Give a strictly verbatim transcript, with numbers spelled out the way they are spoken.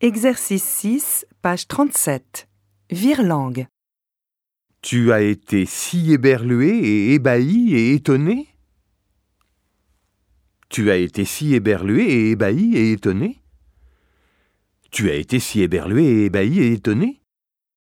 Exercice six, page trente-sept. Virlangue. Tu as été si éberlué et ébahi et étonné? Tu as été si éberlué et ébahi et étonné? Tu as été si éberlué et ébahi et étonné?